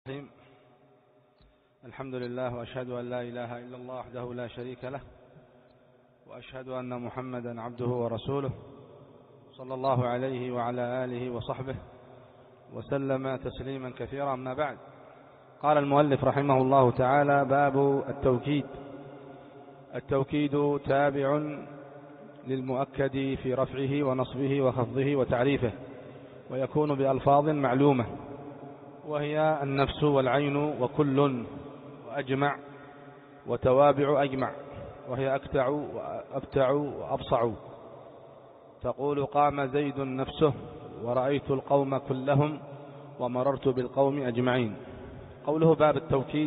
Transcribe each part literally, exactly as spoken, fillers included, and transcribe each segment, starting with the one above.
الرحيم. الحمد لله، وأشهد أن لا إله إلا الله وحده لا شريك له، وأشهد أن محمدا عبده ورسوله صلى الله عليه وعلى آله وصحبه وسلم تسليما كثيرا. أما بعد، قال المؤلف رحمه الله تعالى: باب التوكيد. التوكيد تابع للمؤكد في رفعه ونصبه وخفضه وتعريفه، ويكون بألفاظ معلومة، وهي النفس والعين وكل وأجمع وتوابع أجمع، وهي أكتع وأبتع وأبصع. تقول: قام زيد نفسه، ورأيت القوم كلهم، ومررت بالقوم أجمعين. قوله باب التوكيد،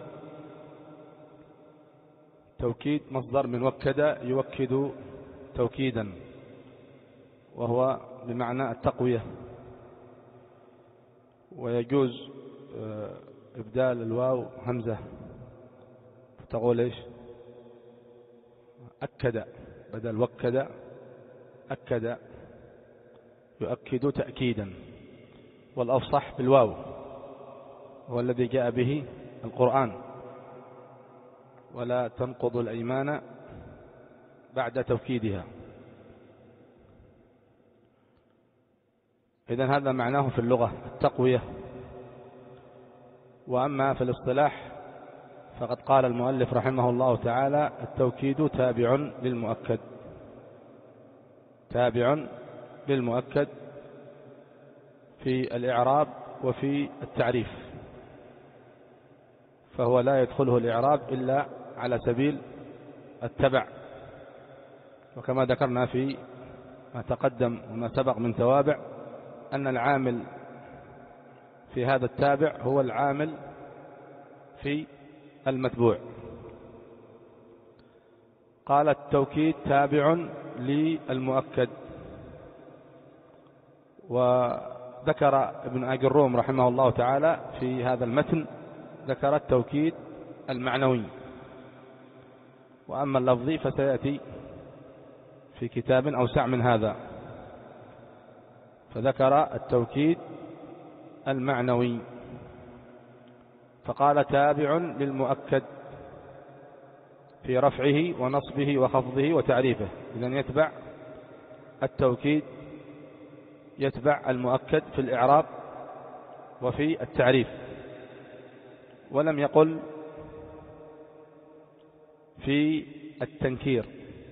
توكيد مصدر من وكد يوكد توكيدا، وهو بمعنى التقوية، ويجوز إبدال الواو همزة، تقول إيش؟ أكد بدل وكد، أكد يؤكد تأكيدا، والأفصح بالواو، هو الذي جاء به القرآن: ولا تنقضوا الأيمان بعد توكيدها. إذن هذا معناه في اللغة التقوية. وأما في الاصطلاح فقد قال المؤلف رحمه الله تعالى: التوكيد تابع للمؤكد، تابع للمؤكد في الإعراب وفي التعريف، فهو لا يدخله الإعراب إلا على سبيل التبع، وكما ذكرنا في ما تقدم وما سبق من توابع أن العامل في هذا التابع هو العامل في المتبوع. قال: التوكيد تابع للمؤكد. وذكر ابن آج الروم رحمه الله تعالى في هذا المتن، ذكر التوكيد المعنوي، وأما اللفظي فسيأتي في كتاب أوسع من هذا. فذكر التوكيد المعنوي، فقال: تابع للمؤكد في رفعه ونصبه وخفضه وتعريفه. إذن يتبع التوكيد، يتبع المؤكد في الإعراب وفي التعريف. ولم يقل في التنكير،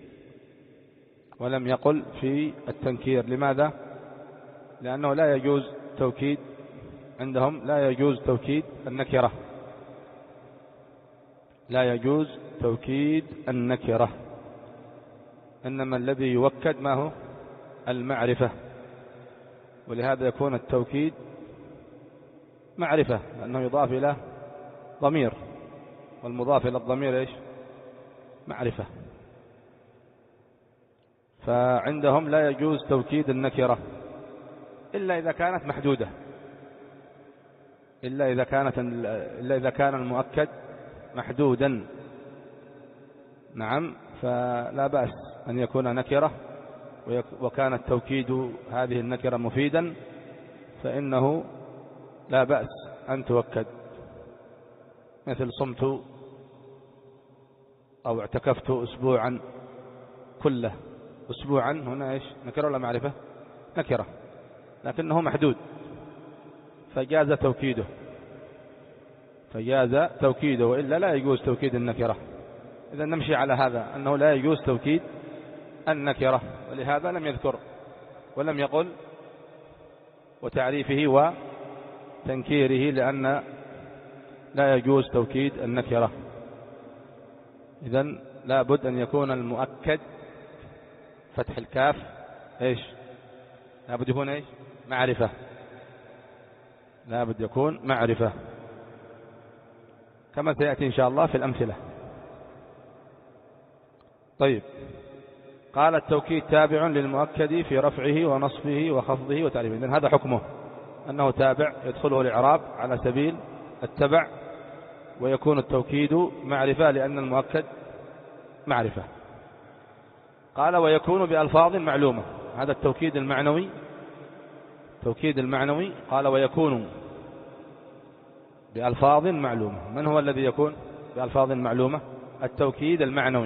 ولم يقل في التنكير. لماذا؟ لأنه لا يجوز توكيد عندهم، لا يجوز توكيد النكرة، لا يجوز توكيد النكرة، إنما الذي يوكد ما هو؟ المعرفة. ولهذا يكون التوكيد معرفة، لأنه يضاف إلى ضمير، والمضاف إلى الضمير إيش؟ معرفة. فعندهم لا يجوز توكيد النكرة إلا إذا كانت محدودة، إلا إذا كانت إلا إذا كان المؤكد محدودا. نعم، فلا بأس أن يكون نكرة، وكان التوكيد هذه النكرة مفيدا، فإنه لا بأس أن توكد، مثل صمت أو اعتكفت أسبوعا كله. أسبوعا هنا إيش؟ نكرة ولا معرفة؟ نكرة، لكنه محدود، فجاز توكيده، فجاز توكيده، وإلا لا يجوز توكيد النكرة. إذا نمشي على هذا، أنه لا يجوز توكيد النكرة، ولهذا لم يذكر ولم يقل وتعريفه وتنكيره، لأن لا يجوز توكيد النكرة. إذن لا بد أن يكون المؤكد فتح الكاف إيش؟ لا بد يكون إيش؟ معرفة، لا بد يكون معرفة، كما سيأتي إن شاء الله في الأمثلة. طيب، قال: التوكيد تابع للمؤكد في رفعه ونصبه وخفضه وتعريفه. إذن هذا حكمه، أنه تابع يدخله الإعراب على سبيل التبع، ويكون التوكيد معرفة لأن المؤكد معرفة. قال: ويكون بألفاظ معلومة. هذا التوكيد المعنوي، توكيد المعنوي. قال: ويكون بألفاظ معلومة. من هو الذي يكون بألفاظ معلومة؟ التوكيد المعنوي.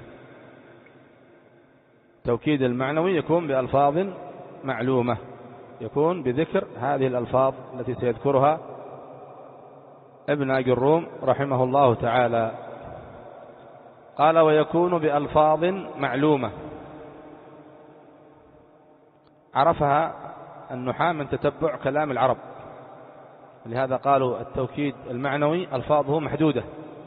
التوكيد المعنوي يكون بألفاظ معلومة، يكون بذكر هذه الألفاظ التي سيذكرها ابن أجروم رحمه الله تعالى. قال ويكون بألفاظ معلومة، عرفها النحاة من تتبع كلام العرب، لهذا قالوا التوكيد المعنوي ألفاظه محدودة،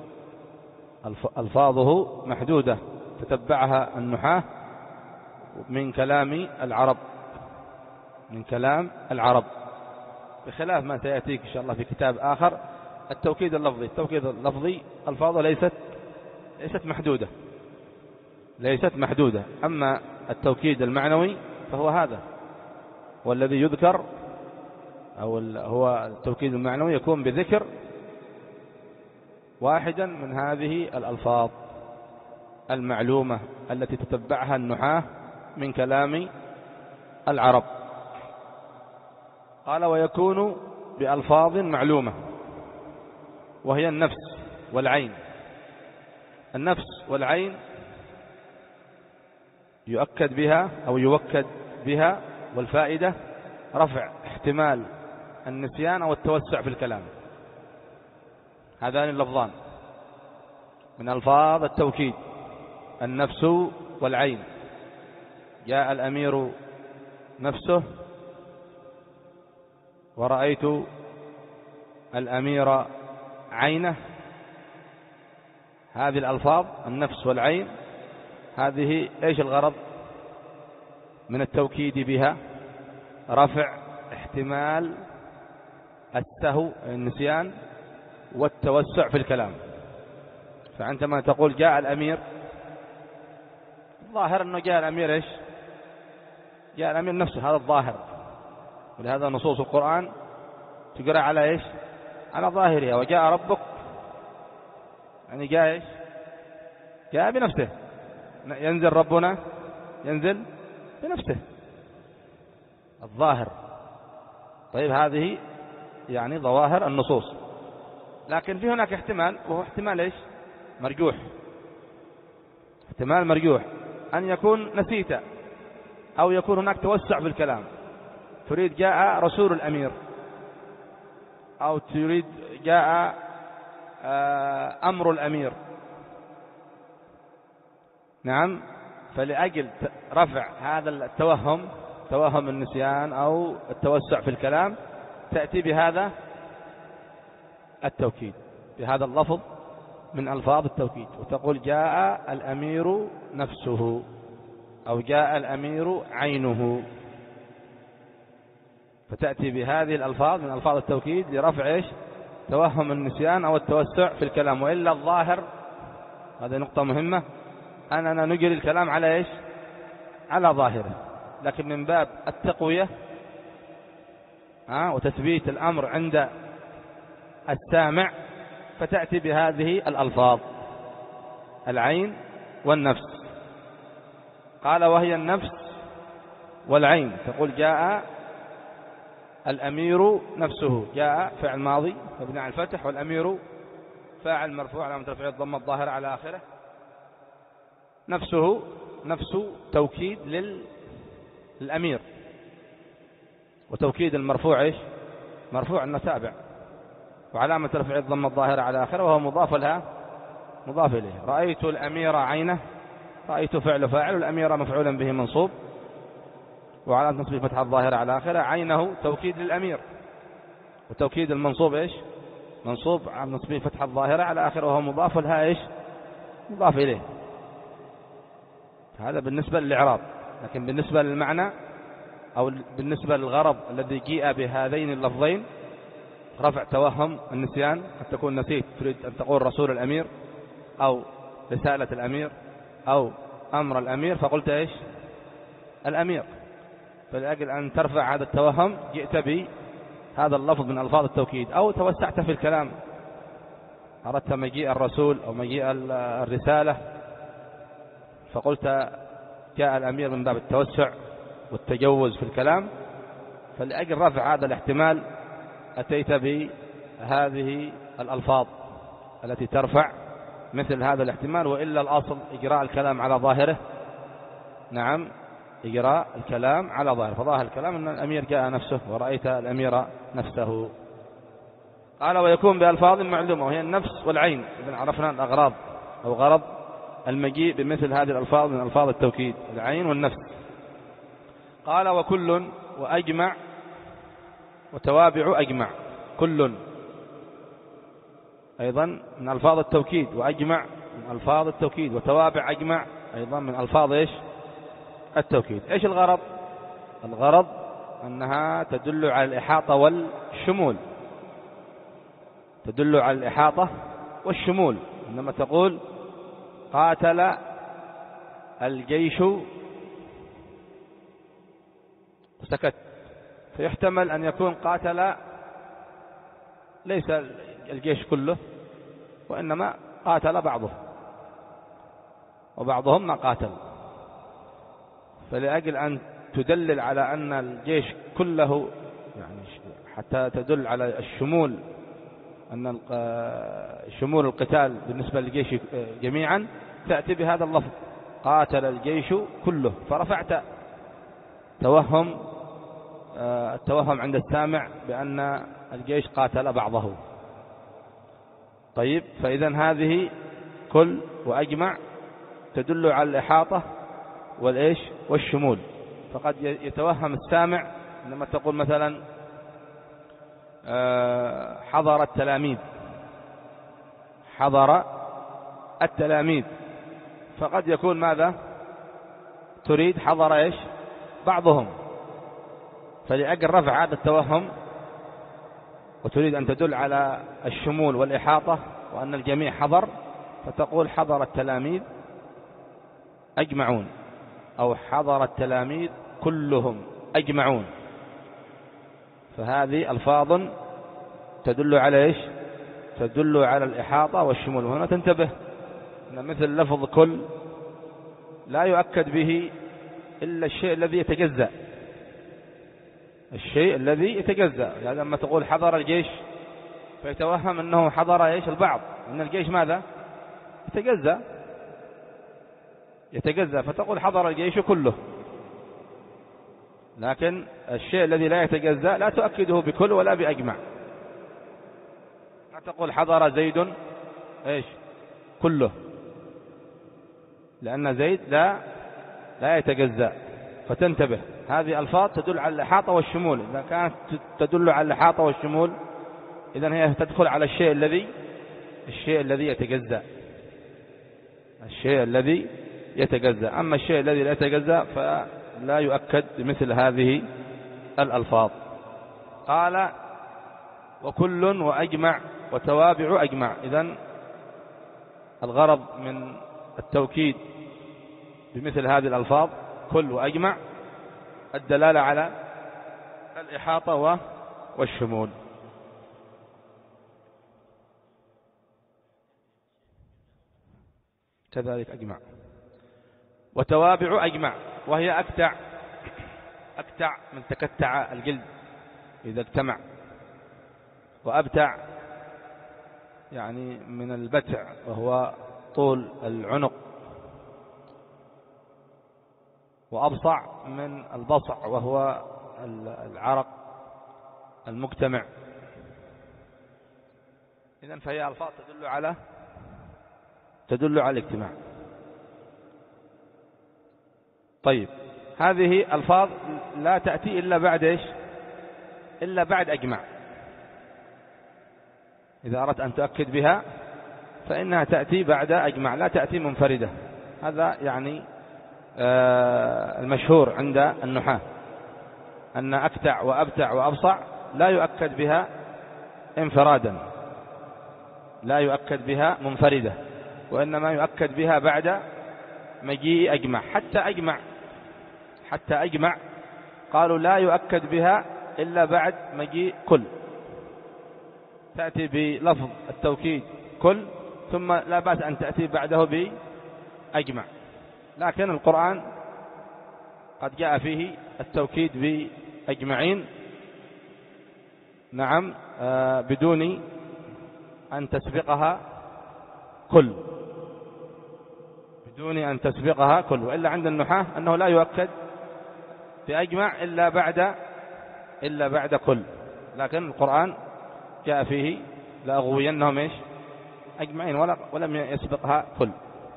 ألفاظه محدودة تتبعها النحاة من كلام العرب، من كلام العرب، بخلاف ما سيأتيك إن شاء الله في كتاب آخر التوكيد اللفظي. التوكيد اللفظي ألفاظه ليست ليست محدودة، ليست محدودة. أما التوكيد المعنوي فهو هذا، والذي يذكر أو هو التوكيد المعنوي يكون بذكر واحدا من هذه الألفاظ المعلومة التي تتبعها النحاة من كلام العرب. قال ويكون بألفاظ معلومة، وهي النفس والعين. النفس والعين يؤكد بها أو يوكد بها، والفائدة رفع احتمال النسيان أو التوسع في الكلام. هذان اللفظان من ألفاظ التوكيد، النفس والعين. جاء الأمير نفسه، ورأيت الأمير عينه. هذه الألفاظ النفس والعين هذه إيش الغرض من التوكيد بها؟ رفع احتمال السهو النسيان والتوسع في الكلام. فعندما تقول جاء الأمير، الظاهر أنه جاء الأمير إيش؟ جاء الأمير نفسه، هذا الظاهر. ولهذا نصوص القرآن تقرأ على إيش؟ على ظاهرها. وجاء ربك يعني جاء إيش؟ جاء بنفسه. ينزل ربنا، ينزل بنفسه، الظاهر. طيب هذه يعني ظواهر النصوص، لكن في هناك احتمال، وهو احتمال إيش؟ مرجوح. احتمال مرجوح أن يكون نسيت، أو يكون هناك توسع في الكلام. تريد جاء رسول الأمير، أو تريد جاء أمر الأمير. نعم، فلأجل رفع هذا التوهم، توهم النسيان أو التوسع في الكلام، تأتي بهذا التوكيد، بهذا اللفظ من ألفاظ التوكيد، وتقول جاء الأمير نفسه، أو جاء الأمير عينه. فتأتي بهذه الألفاظ من ألفاظ التوكيد لرفع إيش؟ توهم النسيان أو التوسع في الكلام. وإلا الظاهر، هذه نقطة مهمة، أننا نجري الكلام على إيش؟ على ظاهره، لكن من باب التقوية وتثبيت الأمر عند السامع، فتأتي بهذه الألفاظ العين والنفس. قال وهي النفس والعين. تقول جاء الأمير نفسه، جاء فعل ماضي مبني على الفتح، والأمير فاعل مرفوع علامة رفعه الضمة الظاهرة على آخره. نفسه، نفس توكيد للأمير، وتوكيد المرفوع إيش؟ مرفوع أنه تابع، وعلامة رفعه الضمة الظاهرة على آخره، وهو مضاف لها مضاف إليه. رأيت الأمير عينه، رأيت فعل فاعل، والأمير مفعولا به منصوب، وعلامة نصبه فتحة الظاهرة على آخره. عينه توكيد للأمير، وتوكيد المنصوب إيش؟ منصوب على نصبه فتحة الظاهرة على آخره، وهو مضاف لها إيش؟ مضاف إليه. هذا بالنسبة للإعراب. لكن بالنسبة للمعنى أو بالنسبة للغرض الذي جيء بهذين اللفظين، رفع توهم النسيان، قد تكون نسيت تريد أن تقول رسول الأمير أو رسالة الأمير أو أمر الأمير، فقلت إيش؟ الأمير. فلأجل أن ترفع هذا التوهم جئت بهذا اللفظ من ألفاظ التوكيد. أو توسعت في الكلام، أردت مجيء الرسول أو مجيء الرسالة، فقلت جاء الأمير من باب التوسع والتجوز في الكلام. فلأجل رفع هذا الاحتمال أتيت هذه الألفاظ التي ترفع مثل هذا الاحتمال، وإلا الأصل إجراء الكلام على ظاهره. نعم، إجراء الكلام على ظاهره، فظاهر الكلام أن الأمير جاء نفسه ورأيت الأمير نفسه. قال ويكون بألفاظ معلومة وهي النفس والعين. إذن عرفنا الأغراض أو غرض المجيء بمثل هذه الألفاظ من ألفاظ التوكيد، العين والنفس. قال وكل وأجمع وتوابع أجمع. كل أيضا من ألفاظ التوكيد، وأجمع من ألفاظ التوكيد، وتوابع أجمع أيضا من ألفاظ إيش؟ التوكيد. إيش الغرض؟ الغرض أنها تدل على الإحاطة والشمول، تدل على الإحاطة والشمول. عندما تقول قاتل الجيش سكت، فيحتمل أن يكون قاتل ليس الجيش كله، وإنما قاتل بعضه وبعضهم ما قاتل. فلأجل أن تدلل على أن الجيش كله، يعني حتى تدل على الشمول، أن شمول القتال بالنسبة للجيش جميعا، تأتي بهذا اللفظ قاتل الجيش كله، فرفعت توهم التوهم عند السامع بأن الجيش قاتل بعضه. طيب، فإذا هذه كل وأجمع تدل على الإحاطة والإيش والشمول. فقد يتوهم السامع لما تقول مثلا حضر التلاميذ، حضر التلاميذ، فقد يكون ماذا تريد؟ حضر إيش؟ بعضهم. فلأجل رفع هذا التوهم وتريد أن تدل على الشمول والإحاطة وأن الجميع حضر، فتقول حضر التلاميذ أجمعون، أو حضر التلاميذ كلهم أجمعون. فهذه ألفاظ تدل على إيش؟ تدل على الإحاطة والشمول. وهنا تنتبه أن مثل لفظ كل لا يؤكد به إلا الشيء الذي يتجزأ، الشيء الذي يتجزأ. يعني لما تقول حضر الجيش فيتوهم أنه حضر إيش؟ البعض، أن الجيش ماذا؟ يتجزأ يتجزأ فتقول حضر الجيش كله. لكن الشيء الذي لا يتجزأ لا تؤكده بكل ولا بأجمع. لا تقول حضر زيد إيش؟ كله، لأن زيد لا لا يتجزأ. فتنتبه، هذه ألفاظ تدل على الإحاطة والشمول. إذا كانت تدل على الإحاطة والشمول، إذن هي تدخل على الشيء الذي الشيء الذي يتجزأ الشيء الذي يتجزأ. أما الشيء الذي لا يتجزأ فلا يؤكد بمثل هذه الألفاظ. قال وكل وأجمع وتوابع أجمع. إذن الغرض من التوكيد بمثل هذه الألفاظ كل وأجمع الدلالة على الإحاطة والشمول. كذلك أجمع. وتوابع أجمع، وهي أكتع أكتع من تكتع الجلد إذا اجتمع، وأبتع يعني من البتع وهو طول العنق، وأبصع من البصع وهو العرق المجتمع. إذن فهي ألفاظ تدل على تدل على الاجتماع. طيب، هذه ألفاظ لا تأتي إلا بعد إيش؟ إلا بعد أجمع. إذا أردت أن تؤكد بها فإنها تأتي بعد أجمع، لا تأتي منفردة. هذا يعني المشهور عند النحاة، أن أكتع وأبتع وأبصع لا يؤكد بها انفرادا، لا يؤكد بها منفردة، وإنما يؤكد بها بعد مجيء أجمع. حتى أجمع حتى أجمع قالوا لا يؤكد بها إلا بعد مجيء كل. تأتي بلفظ التوكيد كل، ثم لا بأس أن تأتي بعده بأجمع. لكن القرآن قد جاء فيه التوكيد بأجمعين، نعم آه بدون أن تسبقها كل، بدون أن تسبقها كل. وإلا عند النحاة أنه لا يؤكد بأجمع إلا بعد إلا بعد كل، لكن القرآن جاء فيه لأغوينهم إيش أجمعين ولم يسبقها كل.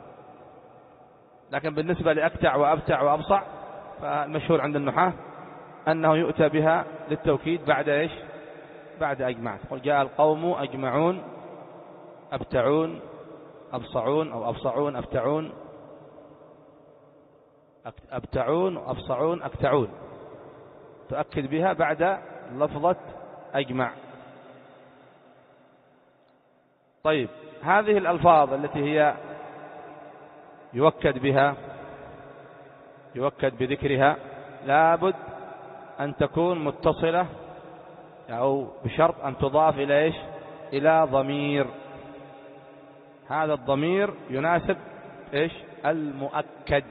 لكن بالنسبة لأكتع وأبتع وأبصع فالمشهور عند النحاة أنه يؤتى بها للتوكيد بعد إيش بعد أجمع. قل جاء القوم أجمعون أبتعون أبصعون أو أبصعون أبتعون أبتعون أبصعون أكتعون، تؤكد بها بعد لفظة أجمع. طيب هذه الألفاظ التي هي يؤكد بها يؤكد بذكرها لابد أن تكون متصلة أو بشرط أن تضاف إلى إيش إلى ضمير. هذا الضمير يناسب إيش المؤكد.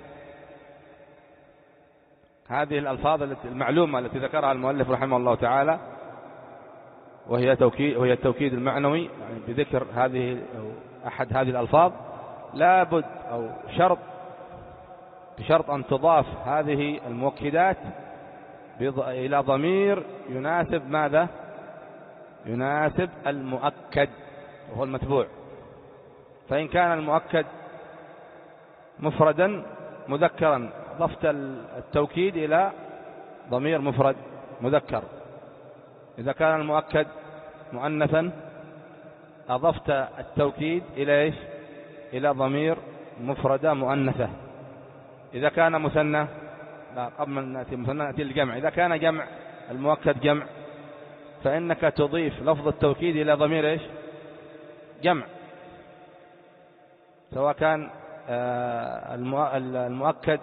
هذه الألفاظ المعلومة التي ذكرها المؤلف رحمه الله تعالى وهي توكيد وهي التوكيد المعنوي، يعني بذكر هذه أو أحد هذه الألفاظ لابد أو شرط بشرط أن تضاف هذه المؤكدات إلى ضمير يناسب ماذا؟ يناسب المؤكد وهو المتبوع. فإن كان المؤكد مفردا مذكرا أضفت التوكيد إلى ضمير مفرد مذكر. إذا كان المؤكد مؤنثا أضفت التوكيد إلى إيش إلى ضمير مفردة مؤنثة. إذا كان مثنى لا قبل أن نأتي مثنى نأتي الجمع. إذا كان جمع المؤكد جمع فإنك تضيف لفظ التوكيد إلى ضمير إيش جمع، سواء كان المؤكد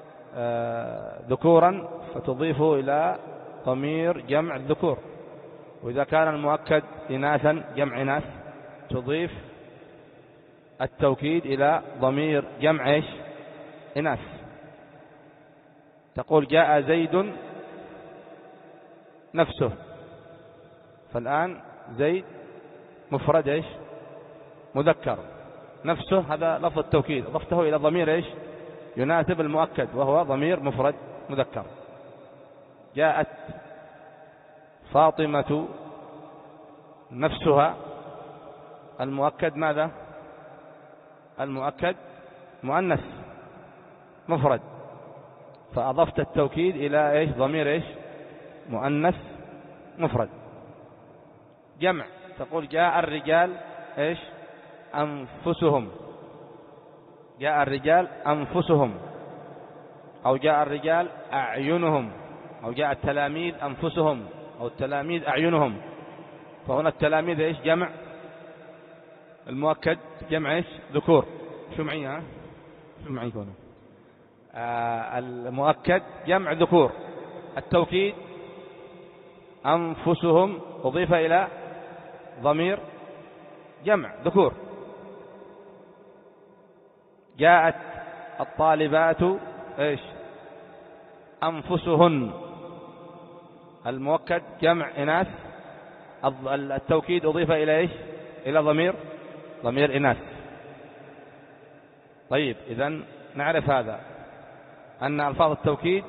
ذكورا فتضيفه إلى ضمير جمع الذكور، وإذا كان المؤكد إناثا جمع إناث تضيف التوكيد إلى ضمير جمع إيش إناث. تقول جاء زيد نفسه، فالآن زيد مفرد إيش مذكر، نفسه هذا لفظ التوكيد أضفته إلى ضمير إيش يناسب المؤكد وهو ضمير مفرد مذكر. جاءت فاطمة نفسها، المؤكد ماذا؟ المؤكد مؤنث مفرد، فأضفت التوكيد إلى إيش ضمير إيش مؤنث مفرد. جمع تقول جاء الرجال إيش أنفسهم، جاء الرجال أنفسهم، أو جاء الرجال أعينهم، أو جاء التلاميذ أنفسهم أو التلاميذ أعينهم. فهنا التلاميذ إيش جمع المؤكد جمع إيش ذكور. شو معي ها شو معي هنا آه المؤكد جمع ذكور. التوكيد أنفسهم أضيف إلى ضمير جمع ذكور. جاءت الطالبات إيش أنفسهن، المؤكد جمع إناث، التوكيد أضيف إلى إيش إلى ضمير ضمير إناث. طيب إذن نعرف هذا أن ألفاظ التوكيد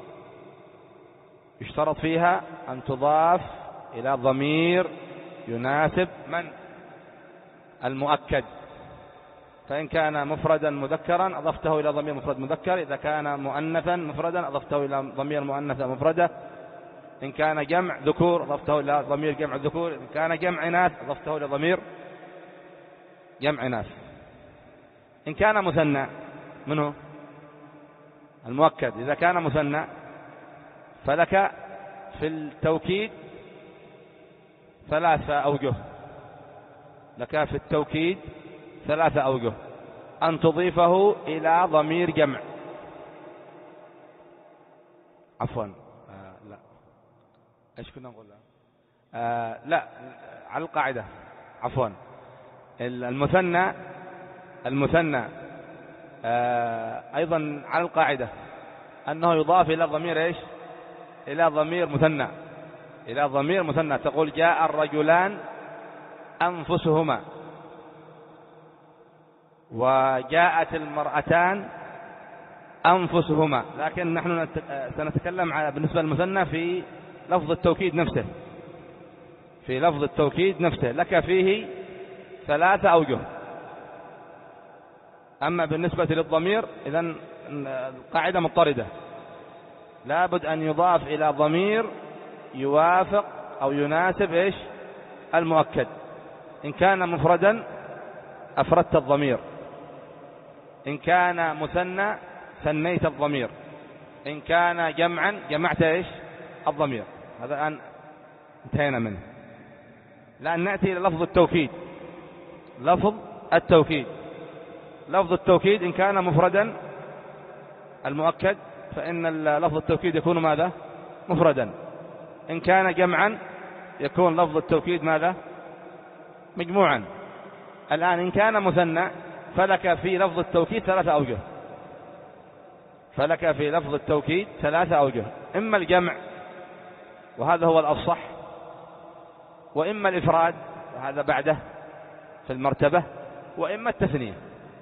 يشترط فيها أن تضاف إلى ضمير يناسب من المؤكد. فإن كان مفردا مذكرا أضفته إلى ضمير مفرد مذكر، إذا كان مؤنثا مفردا أضفته إلى ضمير مؤنثة مفردة، إن كان جمع ذكور أضفته إلى ضمير جمع ذكور، إن كان جمع إناث أضفته إلى ضمير جمع إناث. إن كان مثنى منه المؤكد، إذا كان مثنى فلك في التوكيد ثلاثة أوجه، لك في التوكيد ثلاثة أوجه: أن تضيفه إلى ضمير جمع، عفوا آه لا إيش كنا نقول آه لا على القاعدة عفوا المثنى المثنى آه أيضا على القاعدة أنه يضاف إلى ضمير إيش إلى ضمير مثنى. إلى ضمير مثنى تقول جاء الرجلان أنفسهما، وجاءت المرأتان أنفسهما. لكن نحن سنتكلم على بالنسبة للمثنى في لفظ التوكيد نفسه، في لفظ التوكيد نفسه لك فيه ثلاثة أوجه. أما بالنسبة للضمير إذن القاعدة مضطردة، لابد أن يضاف إلى ضمير يوافق أو يناسب إيش المؤكد. إن كان مفردا أفردت الضمير، إن كان مثنى ثنيت الضمير، إن كان جمعا جمعت إيش الضمير. هذا الآن انتهينا منه. الآن نأتي إلى لفظ التوكيد. لفظ التوكيد لفظ التوكيد إن كان مفردا المؤكد فإن لفظ التوكيد يكون ماذا؟ مفردا. إن كان جمعا يكون لفظ التوكيد ماذا؟ مجموعا. الآن إن كان مثنى فلك في لفظ التوكيد ثلاثة أوجه، فلك في لفظ التوكيد ثلاثة أوجه، إما الجمع وهذا هو الأفصح، وإما الإفراد وهذا بعده في المرتبة، وإما التثنية.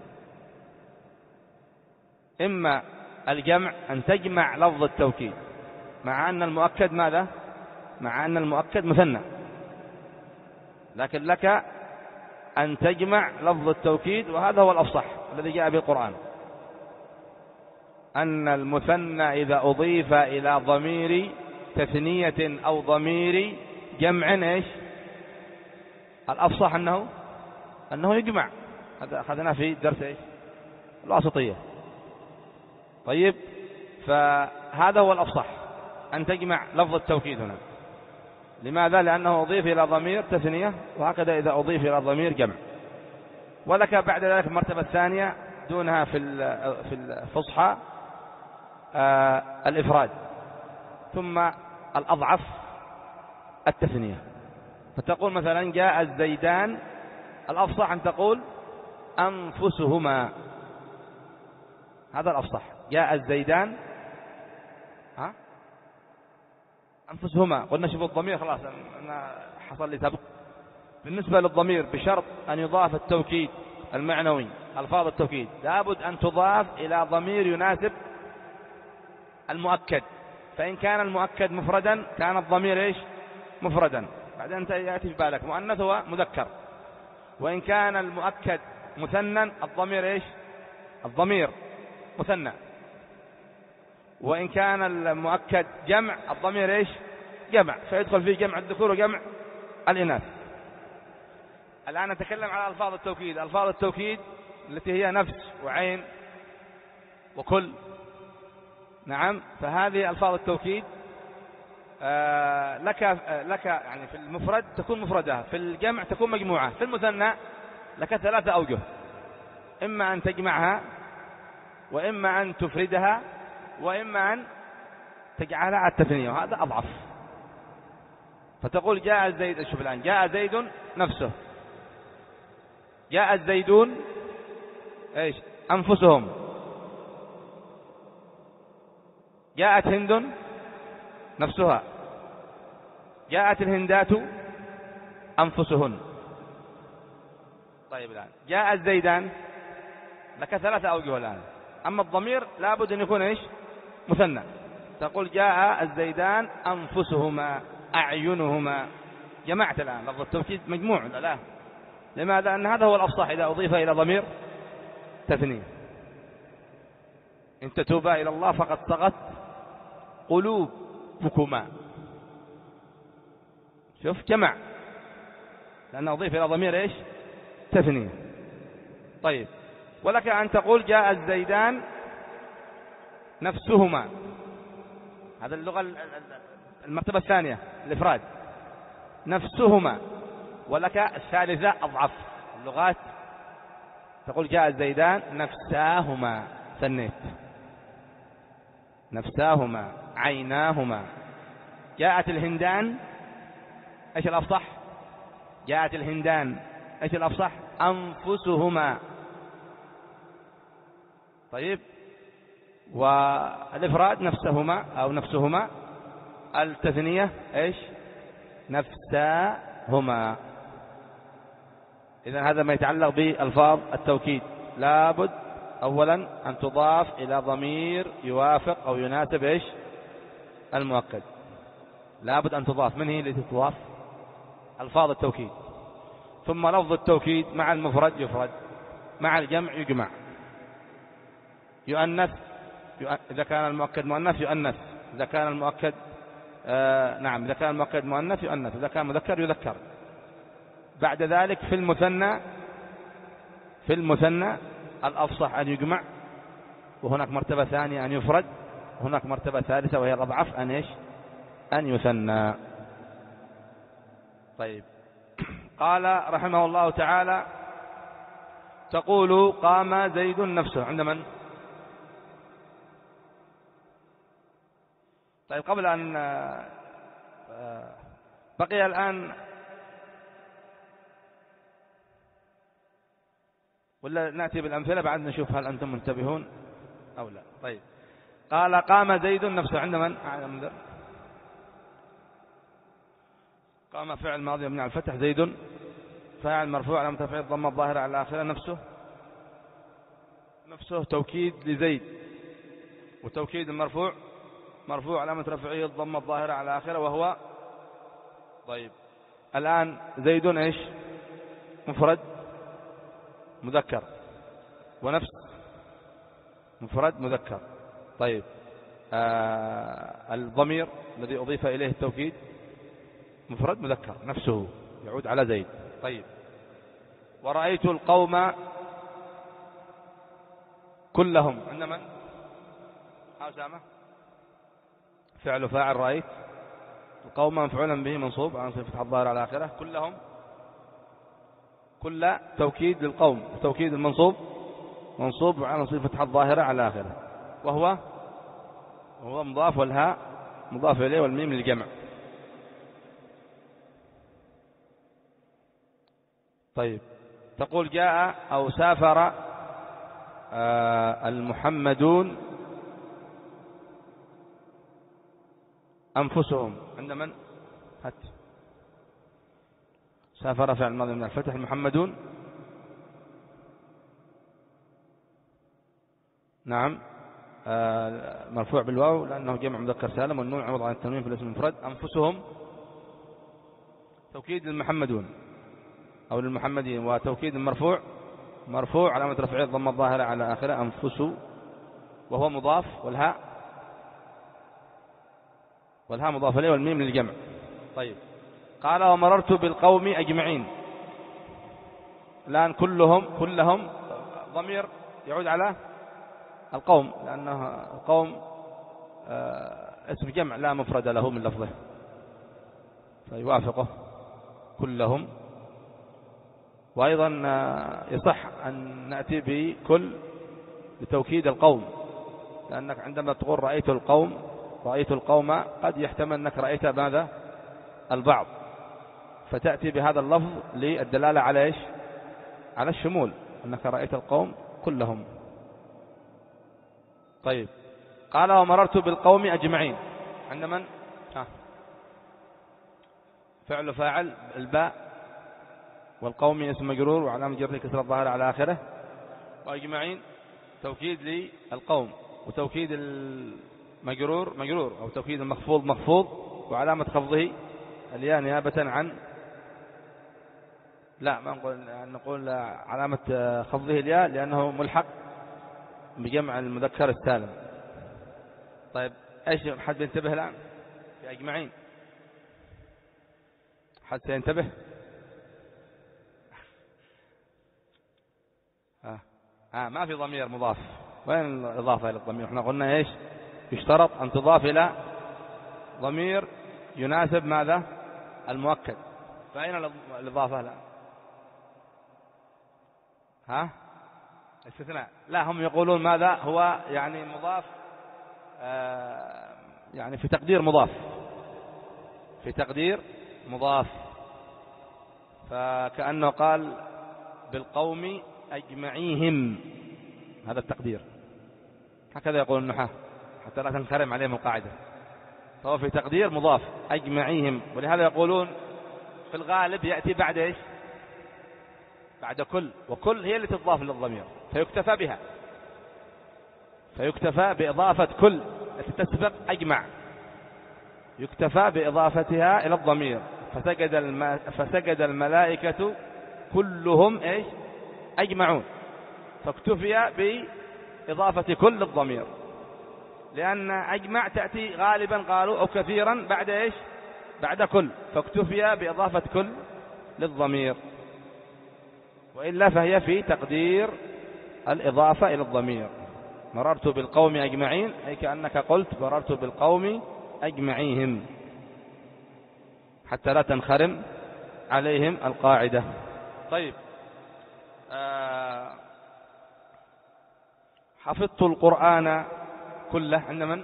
إما الجمع أن تجمع لفظ التوكيد مع أن المؤكد ماذا؟ مع أن المؤكد مثنى، لكن لك أن تجمع لفظ التوكيد وهذا هو الأفصح الذي جاء به القرآن، أن المثنى إذا أضيف إلى ضمير تثنية أو ضمير جمع إيش الأفصح أنه أنه يجمع. هذا أخذنا في درس إيش الواسطية. طيب، فهذا هو الأفصح أن تجمع لفظ التوكيد هنا. لماذا؟ لأنه أضيف إلى ضمير تثنية، وهكذا إذا أضيف إلى ضمير جمع. ولك بعد ذلك المرتبة الثانية دونها في في الفصحى آه الإفراد، ثم الأضعف التثنية. فتقول مثلا جاء الزيدان، الأفصح أن تقول أنفسهما، هذا الأفصح. جاء الزيدان ها أنفسهما. قلنا شوفوا الضمير خلاص أنا حصل لي سبق. بالنسبة للضمير بشرط أن يضاف التوكيد المعنوي، ألفاظ التوكيد لابد أن تضاف إلى ضمير يناسب المؤكد. فإن كان المؤكد مفردا كان الضمير إيش مفردا، بعدين أنت يأتي في بالك مؤنث ومذكر. وإن كان المؤكد مثنى الضمير إيش الضمير مثنى. وإن كان المؤكد جمع الضمير إيش جمع، فيدخل فيه جمع الذكور وجمع الإناث. الآن نتكلم على ألفاظ التوكيد. ألفاظ التوكيد التي هي نفس وعين وكل، نعم، فهذه ألفاظ التوكيد آه لك آه لك يعني في المفرد تكون مفردة، في الجمع تكون مجموعة، في المثنى لك ثلاثة أوجه: إما أن تجمعها، وإما أن تفردها، وإما أن تجعلها على التثنية، وهذا أضعف. فتقول جاء زيد، شوف الآن جاء زيد نفسه، جاء الزيدون إيش أنفسهم، جاءت هند نفسها، جاءت الهندات أنفسهن. طيب الآن جاء الزيدان لك ثلاثة أوجه الآن. أما الضمير لابد أن يكون إيش مثنى، تقول جاء الزيدان أنفسهما أعينهما. جمعت الآن لفظ التوكيد مجموع. لا, لا. لماذا؟ أن هذا هو الأفصح إذا أضيف إلى ضمير تثنية. إن تتوبا إلى الله فقد صغت قلوبكما. شوف جمع لأنه أضيف إلى ضمير إيش تثنية. طيب، ولك أن تقول جاء الزيدان نفسهما، هذا اللغة المرتبة الثانية الإفراد، نفسهما. ولك الثالثة أضعف اللغات، تقول جاء الزيدان نفساهما، ثنيت، نفساهما عيناهما. جاءت الهندان، ايش الأفصح؟ جاءت الهندان، ايش الأفصح؟ أنفسهما. طيب، والإفراد نفسهما أو نفسهما. التثنية ايش؟ نفساهما. إذن هذا ما يتعلق بألفاظ التوكيد، لابد أولا أن تضاف إلى ضمير يوافق أو يناسب إيش؟ المؤكد. لابد أن تضاف. من هي التي تضاف؟ ألفاظ التوكيد. ثم لفظ التوكيد مع المفرد يفرد، مع الجمع يجمع، يؤنث إذا كان المؤكد مؤنث يؤنث، إذا كان المؤكد آه نعم إذا كان المؤكد مؤنث يؤنث، إذا كان مذكر يذكر. بعد ذلك في المثنى في المثنى الأفصح أن يجمع، وهناك مرتبة ثانية أن يفرد، وهناك مرتبة ثالثة وهي الأضعف أن إيش؟ أن يثنى. طيب، قال رحمه الله تعالى: تقول قام زيد نفسه عند من؟ طيب، قبل أن بقي الآن ولا نأتي بالأمثلة بعد نشوف هل أنتم منتبهون أو لا؟ طيب، قال قام زيد نفسه عند من؟ قام فعل ماضي مبني على الفتح، زيد فاعل مرفوع على رفعه الضمة الظاهرة على آخره. نفسه نفسه توكيد لزيد، وتوكيد المرفوع مرفوع علامة رفعه الضمة الظاهرة على آخره وهو. طيب، الآن زيد إيش؟ مفرد مذكر، ونفس مفرد مذكر. طيب، آه الضمير الذي أضيف إليه التوكيد مفرد مذكر نفسه يعود على زيد. طيب، ورأيت القوم كلهم عند من؟ أسامة فعل فاعل رأيت، القوم مفعولا به منصوب على فتح الظاهر على آخره. كلهم كل توكيد للقوم، توكيد المنصوب منصوب على فتح الظاهرة على آخره، وهو وهو مضاف، والهاء مضاف إليه، والميم للجمع. طيب، تقول جاء أو سافر آه المحمدون أنفسهم عند من؟ هات سافر فعل ماضي من الفتح، المحمدون نعم آه مرفوع بالواو لأنه جمع مذكر سالم، والنون عوض عن التنوين في الاسم المفرد. أنفسهم توكيد للمحمدون أو للمحمدين، وتوكيد المرفوع مرفوع علامة رفعه الضمة الظاهرة على آخره أنفس، وهو مضاف، والهاء والهاء مضاف إليه، والميم للجمع. طيب، قال ومررت بالقوم أجمعين. الآن كلهم كلهم ضمير يعود على القوم، لأنه القوم اسم جمع لا مفرد له من لفظه، فيوافقه كلهم. وأيضا يصح أن نأتي بكل لتوكيد القوم، لأنك عندما تقول رأيت القوم رأيت القوم قد يحتمل أنك رأيت ماذا؟ البعض، فتأتي بهذا اللفظ للدلالة على إيش؟ على الشمول، أنك رأيت القوم كلهم. طيب، قال ومررت بالقوم أجمعين عند من؟ ها. فعل فاعل الباء، والقوم اسم مجرور وعلامة جره كسر الظاهر على آخره، وأجمعين توكيد للقوم، وتوكيد المجرور مجرور، أو توكيد المخفوض مخفوض، وعلامة خفضه الياء نيابة عن لا ما نقول نقول علامة خفضه الياء لأنه ملحق بجمع المذكر السالم. طيب، ايش حد ينتبه الآن في أجمعين؟ حد سينتبه؟ آه. آه ما في ضمير مضاف. وين الإضافة إلى الضمير؟ احنا قلنا ايش؟ يشترط أن تضاف إلى ضمير يناسب ماذا؟ المؤكد. فأين الإضافة الآن؟ ها؟ استثناء. لا، هم يقولون ماذا هو يعني مضاف، آه يعني في تقدير مضاف، في تقدير مضاف، فكأنه قال بالقوم أجمعيهم، هذا التقدير. هكذا يقول النحاة حتى لا تنخرم عليهم القاعدة. فهو في تقدير مضاف أجمعيهم. ولهذا يقولون في الغالب يأتي بعد إيش؟ بعد كل، وكل هي اللي تضاف للضمير فيكتفى بها، فيكتفى بإضافة كل التي تسبق أجمع، يكتفى بإضافتها إلى الضمير. فسجد, الم... فسجد الملائكة كلهم إيش؟ أجمعون، فاكتفي بإضافة كل الضمير، لأن أجمع تأتي غالبا قالوا أو كثيرا بعد إيش؟ بعد كل، فاكتفي بإضافة كل للضمير، وإلا فهي في تقدير الإضافة إلى الضمير. مررت بالقوم أجمعين أي كأنك قلت مررت بالقوم أجمعيهم، حتى لا تنخرم عليهم القاعدة. طيب، آه حفظت القرآن كله عند من؟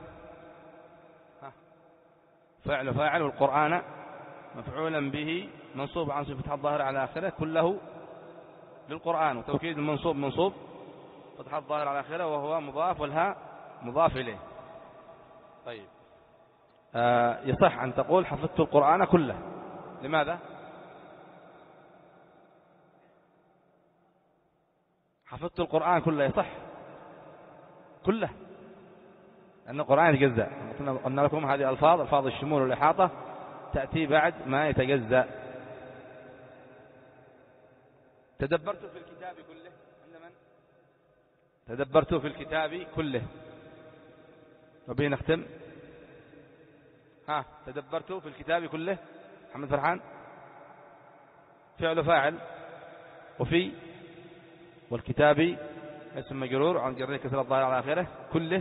فعل فاعل، والقرآن مفعولا به منصوب عن صفة الظاهر على آخره، كله للقرآن، وتوكيد المنصوب منصوب فتح الظاهر على آخره وهو مضاف، والهاء مضاف إليه. طيب، آه يصح أن تقول حفظت القرآن كله. لماذا؟ حفظت القرآن كله يصح كله، لأن القرآن يتجزأ. قلنا لكم هذه ألفاظ ألفاظ الشمول والإحاطة تأتي بعد ما يتجزأ. تدبرت في الكتاب كله عند من؟ تدبرت في الكتاب كله، وبه نختم. ها، تدبرت في الكتاب كله محمد فرحان، فعل فاعل، وفي والكتاب اسم مجرور عن جره كسر الظاهر على آخره، كله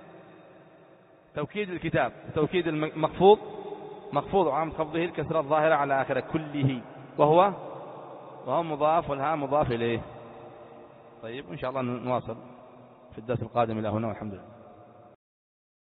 توكيد الكتاب، توكيد المخفوض مخفوض وعامل خفضه الكسر الظاهرة على آخره كله، وهو وهو مضاف، والها مضاف إليه. طيب، إن شاء الله نواصل في الدرس القادم إلى هنا، والحمد لله.